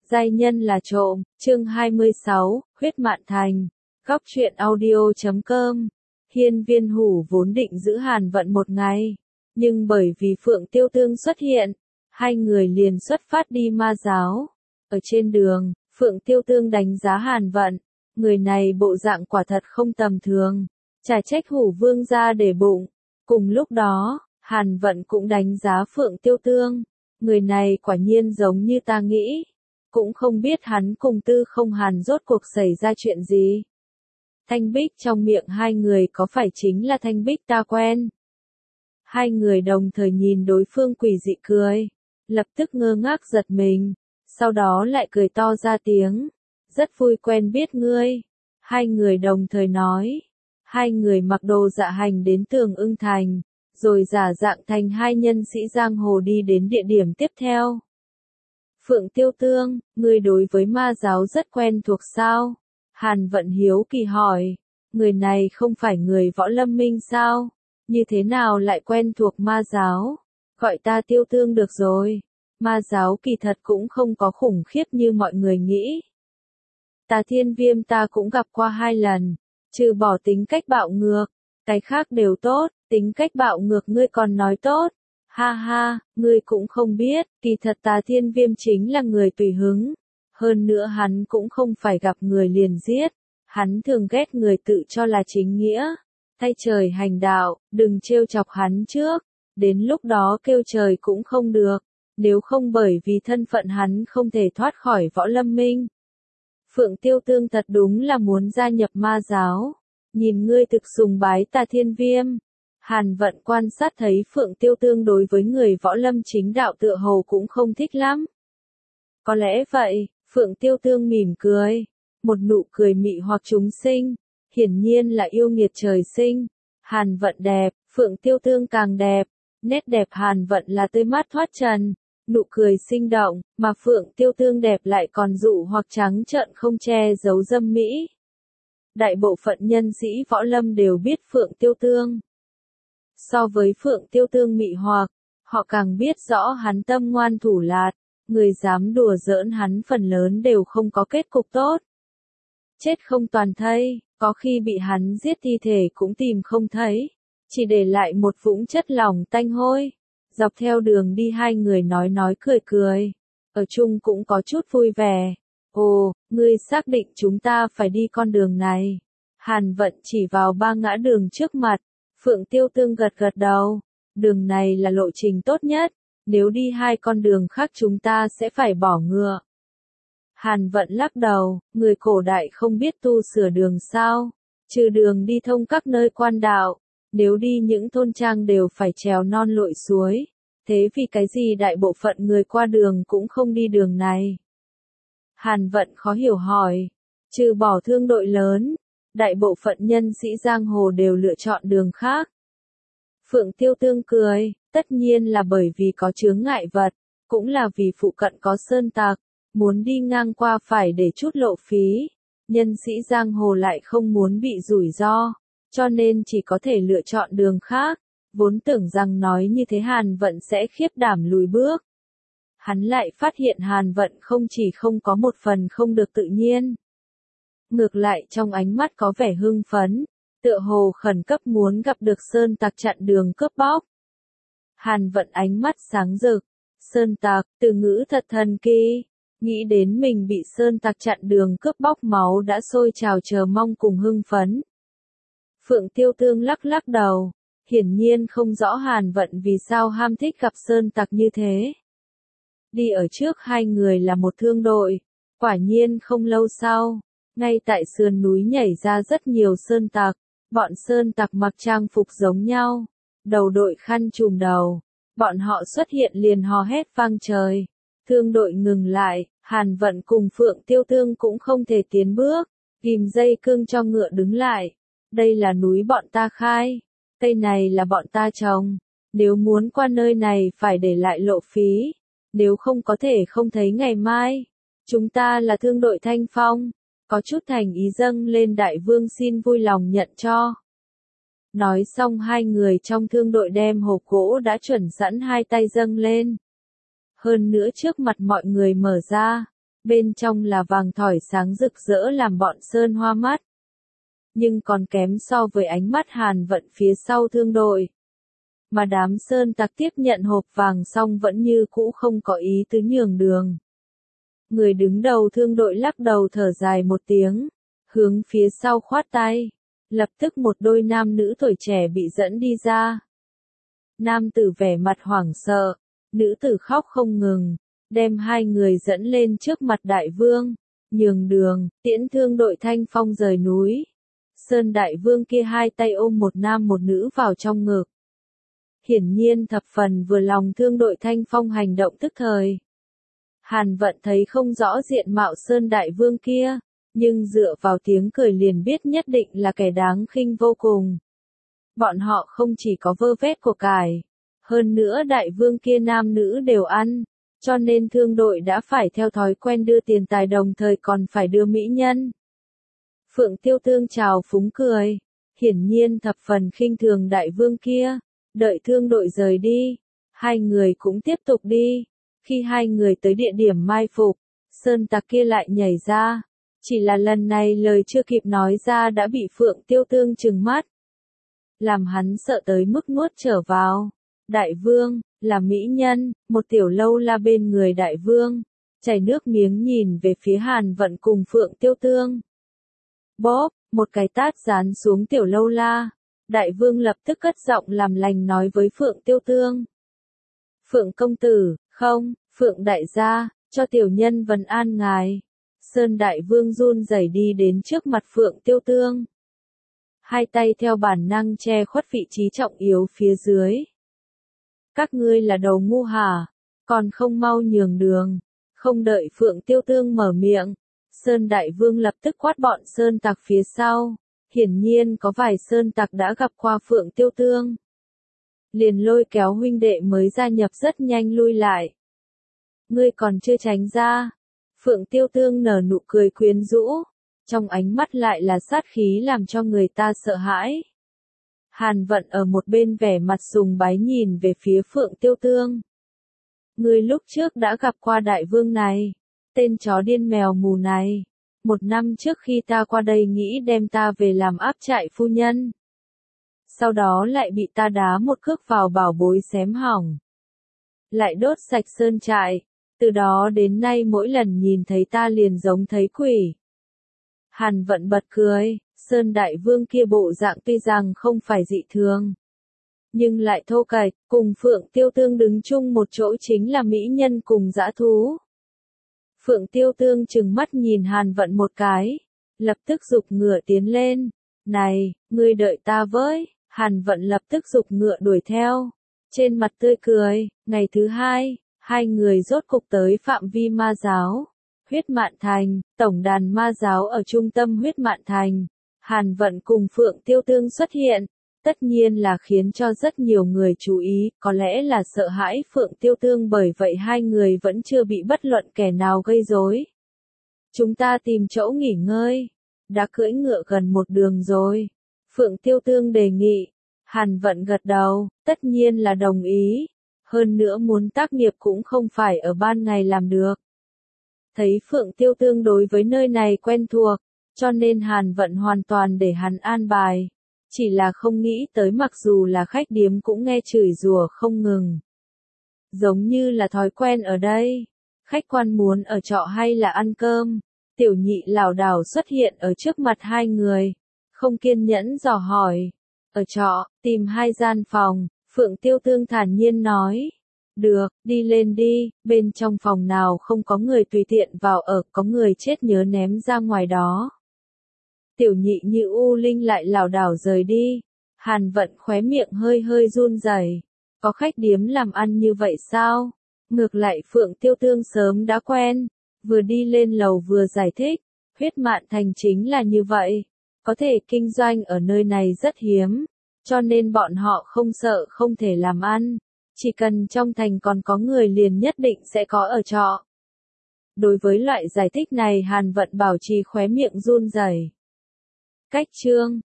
Giai nhân là trộm, chương 26, huyết mạn thành, góc truyện audio.com. Hiên Viên Hủ vốn định giữ Hàn Vận một ngày, nhưng bởi vì Phượng Tiêu Tương xuất hiện, hai người liền xuất phát đi ma giáo. Ở trên đường, Phượng Tiêu Tương đánh giá Hàn Vận, người này bộ dạng quả thật không tầm thường, chả trách Hủ Vương gia để bụng. Cùng lúc đó, Hàn Vận cũng đánh giá Phượng Tiêu Tương, người này quả nhiên giống như ta nghĩ. Cũng không biết hắn cùng Tư Không Hàn rốt cuộc xảy ra chuyện gì. Thanh Bích trong miệng hai người có phải chính là Thanh Bích ta quen? Hai người đồng thời nhìn đối phương quỷ dị cười, lập tức ngơ ngác giật mình, sau đó lại cười to ra tiếng, rất vui quen biết ngươi. Hai người đồng thời nói, hai người mặc đồ dạ hành đến Tường Ưng Thành, rồi giả dạng thành hai nhân sĩ giang hồ đi đến địa điểm tiếp theo. Phượng Tiêu Tương, ngươi đối với ma giáo rất quen thuộc sao? Hàn Vận hiếu kỳ hỏi, người này không phải người Võ Lâm Minh sao? Như thế nào lại quen thuộc ma giáo? Gọi ta Tiêu Tương được rồi. Ma giáo kỳ thật cũng không có khủng khiếp như mọi người nghĩ. Tà Thiên Viêm ta cũng gặp qua 2 lần, trừ bỏ tính cách bạo ngược, cái khác đều tốt, tính cách bạo ngược ngươi còn nói tốt. Ha ha, ngươi cũng không biết, kỳ thật Tà Thiên Viêm chính là người tùy hứng. Hơn nữa hắn cũng không phải gặp người liền giết, hắn thường ghét người tự cho là chính nghĩa. Thay trời hành đạo, đừng trêu chọc hắn trước, đến lúc đó kêu trời cũng không được, nếu không bởi vì thân phận hắn không thể thoát khỏi Võ Lâm Minh. Phượng Tiêu Tương thật đúng là muốn gia nhập ma giáo, nhìn ngươi thực sùng bái Tà Thiên Viêm. Hàn Vận quan sát thấy Phượng Tiêu Tương đối với người Võ Lâm chính đạo tựa hồ cũng không thích lắm. Có lẽ vậy, Phượng Tiêu Tương mỉm cười, một nụ cười mị hoặc chúng sinh, hiển nhiên là yêu nghiệt trời sinh. Hàn Vận đẹp, Phượng Tiêu Tương càng đẹp, nét đẹp Hàn Vận là tươi mát thoát trần, nụ cười sinh động, mà Phượng Tiêu Tương đẹp lại còn dụ hoặc trắng trợn không che giấu dâm mỹ. Đại bộ phận nhân sĩ Võ Lâm đều biết Phượng Tiêu Tương. So với Phượng Tiêu Tương mị hoặc, họ càng biết rõ hắn tâm ngoan thủ lạt, người dám đùa giỡn hắn phần lớn đều không có kết cục tốt. Chết không toàn thây, có khi bị hắn giết thi thể cũng tìm không thấy, chỉ để lại một vũng chất lỏng tanh hôi. Dọc theo đường đi hai người nói cười cười, ở chung cũng có chút vui vẻ. Ồ, ngươi xác định chúng ta phải đi con đường này. Hàn Vận chỉ vào 3 ngã đường trước mặt. Phượng Tiêu Tương gật gật đầu, đường này là lộ trình tốt nhất, nếu đi 2 con đường khác chúng ta sẽ phải bỏ ngựa. Hàn Vận lắc đầu, người cổ đại không biết tu sửa đường sao, trừ đường đi thông các nơi quan đạo, nếu đi những thôn trang đều phải trèo non lội suối, thế vì cái gì đại bộ phận người qua đường cũng không đi đường này? Hàn Vận khó hiểu hỏi, trừ bỏ thương đội lớn, đại bộ phận nhân sĩ giang hồ đều lựa chọn đường khác. Phượng Tiêu Tương cười, tất nhiên là bởi vì có chướng ngại vật, cũng là vì phụ cận có sơn tặc, muốn đi ngang qua phải để chút lộ phí. Nhân sĩ giang hồ lại không muốn bị rủi ro, cho nên chỉ có thể lựa chọn đường khác. Vốn tưởng rằng nói như thế Hàn Vận sẽ khiếp đảm lùi bước. Hắn lại phát hiện Hàn Vận không chỉ không có một phần không được tự nhiên. Ngược lại trong ánh mắt có vẻ hưng phấn, tựa hồ khẩn cấp muốn gặp được sơn tặc chặn đường cướp bóc. Hàn Vận ánh mắt sáng rực, sơn tặc, từ ngữ thật thần kỳ, nghĩ đến mình bị sơn tặc chặn đường cướp bóc máu đã sôi trào chờ mong cùng hưng phấn. Phượng Tiêu Tương lắc lắc đầu, hiển nhiên không rõ Hàn Vận vì sao ham thích gặp sơn tặc như thế. Đi ở trước hai người là một thương đội, quả nhiên không lâu sau, ngay tại sườn núi nhảy ra rất nhiều sơn tặc, bọn sơn tặc mặc trang phục giống nhau, đầu đội khăn trùm đầu, bọn họ xuất hiện liền hò hét vang trời. Thương đội ngừng lại, Hàn Vận cùng Phượng Tiêu Tương cũng không thể tiến bước, ghim dây cương cho ngựa đứng lại. Đây là núi bọn ta khai, cây này là bọn ta trồng, nếu muốn qua nơi này phải để lại lộ phí, nếu không có thể không thấy ngày mai. Chúng ta là thương đội Thanh Phong, có chút thành ý dâng lên đại vương xin vui lòng nhận cho. Nói xong hai người trong thương đội đem hộp gỗ đã chuẩn sẵn hai tay dâng lên. Hơn nữa trước mặt mọi người mở ra, bên trong là vàng thỏi sáng rực rỡ làm bọn Sơn hoa mắt. Nhưng còn kém so với ánh mắt Hàn Vận phía sau thương đội. Mà đám Sơn tặc tiếp nhận hộp vàng xong vẫn như cũ không có ý tứ nhường đường. Người đứng đầu thương đội lắc đầu thở dài một tiếng, hướng phía sau khoát tay. Lập tức một đôi nam nữ tuổi trẻ bị dẫn đi ra. Nam tử vẻ mặt hoảng sợ, nữ tử khóc không ngừng, đem hai người dẫn lên trước mặt đại vương, nhường đường, tiễn thương đội Thanh Phong rời núi. Sơn đại vương kia hai tay ôm một nam một nữ vào trong ngực. Hiển nhiên thập phần vừa lòng thương đội Thanh Phong hành động tức thời. Hàn Vận thấy không rõ diện mạo Sơn đại vương kia, nhưng dựa vào tiếng cười liền biết nhất định là kẻ đáng khinh vô cùng. Bọn họ không chỉ có vơ vét của cải, hơn nữa đại vương kia nam nữ đều ăn, cho nên thương đội đã phải theo thói quen đưa tiền tài đồng thời còn phải đưa mỹ nhân. Phượng Tiêu Tương chào phúng cười, hiển nhiên thập phần khinh thường đại vương kia, đợi thương đội rời đi, hai người cũng tiếp tục đi. Khi hai người tới địa điểm mai phục, Sơn tặc kia lại nhảy ra, chỉ là lần này lời chưa kịp nói ra đã bị Phượng Tiêu Tương trừng mắt. Làm hắn sợ tới mức nuốt trở vào. Đại vương, là mỹ nhân, một tiểu lâu la bên người đại vương, chảy nước miếng nhìn về phía Hàn Vận cùng Phượng Tiêu Tương. Bóp, một cái tát dán xuống tiểu lâu la, đại vương lập tức cất giọng làm lành nói với Phượng Tiêu Tương. Phượng công tử, không, Phượng đại gia, cho tiểu nhân vấn an ngài. Sơn đại vương run rẩy đi đến trước mặt Phượng Tiêu Tương. Hai tay theo bản năng che khuất vị trí trọng yếu phía dưới. Các ngươi là đầu ngu hả? Còn không mau nhường đường. Không đợi Phượng Tiêu Tương mở miệng, Sơn đại vương lập tức quát bọn Sơn tặc phía sau. Hiển nhiên có vài Sơn tặc đã gặp qua Phượng Tiêu Tương. Liền lôi kéo huynh đệ mới gia nhập rất nhanh lui lại. Ngươi còn chưa tránh ra. Phượng Tiêu Tương nở nụ cười quyến rũ, trong ánh mắt lại là sát khí làm cho người ta sợ hãi. Hàn Vận ở một bên vẻ mặt sùng bái nhìn về phía Phượng Tiêu Tương. Ngươi lúc trước đã gặp qua đại vương này, tên chó điên mèo mù này. 1 năm trước khi ta qua đây nghĩ đem ta về làm áp trại phu nhân. Sau đó lại bị ta đá một cước vào bảo bối xém hỏng. Lại đốt sạch sơn trại, từ đó đến nay mỗi lần nhìn thấy ta liền giống thấy quỷ. Hàn Vận bật cười, Sơn đại vương kia bộ dạng tuy rằng không phải dị thường, nhưng lại thô kệch, cùng Phượng Tiêu Tương đứng chung một chỗ chính là mỹ nhân cùng dã thú. Phượng Tiêu Tương trừng mắt nhìn Hàn Vận một cái, lập tức giục ngựa tiến lên. Này, ngươi đợi ta với. Hàn Vận lập tức giục ngựa đuổi theo. Trên mặt tươi cười, ngày thứ hai, hai người rốt cục tới phạm vi ma giáo. Huyết Mạn Thành, tổng đàn ma giáo ở trung tâm Huyết Mạn Thành. Hàn Vận cùng Phượng Tiêu Tương xuất hiện, tất nhiên là khiến cho rất nhiều người chú ý, có lẽ là sợ hãi Phượng Tiêu Tương bởi vậy hai người vẫn chưa bị bất luận kẻ nào gây rối. Chúng ta tìm chỗ nghỉ ngơi, đã cưỡi ngựa gần một đường rồi. Phượng Tiêu Tương đề nghị, Hàn Vận gật đầu, tất nhiên là đồng ý, hơn nữa muốn tác nghiệp cũng không phải ở ban ngày làm được. Thấy Phượng Tiêu Tương đối với nơi này quen thuộc, cho nên Hàn Vận hoàn toàn để hắn an bài. Chỉ là không nghĩ tới mặc dù là khách điếm cũng nghe chửi rủa không ngừng. Giống như là thói quen ở đây. Khách quan muốn ở trọ hay là ăn cơm? Tiểu nhị lảo đảo xuất hiện ở trước mặt hai người. Không kiên nhẫn dò hỏi. Ở trọ, tìm 2 gian phòng, Phượng Tiêu Tương thản nhiên nói. Được, đi lên đi, bên trong phòng nào không có người tùy tiện vào ở, có người chết nhớ ném ra ngoài đó. Tiểu nhị như u linh lại lảo đảo rời đi. Hàn Vận khóe miệng hơi hơi run rẩy. Có khách điếm làm ăn như vậy sao? Ngược lại Phượng Tiêu Tương sớm đã quen. Vừa đi lên lầu vừa giải thích. Huyết Mạn Thành chính là như vậy. Có thể kinh doanh ở nơi này rất hiếm. Cho nên bọn họ không sợ không thể làm ăn. Chỉ cần trong thành còn có người liền nhất định sẽ có ở trọ. Đối với loại giải thích này Hàn Vận bảo trì khóe miệng run rẩy. Cách chương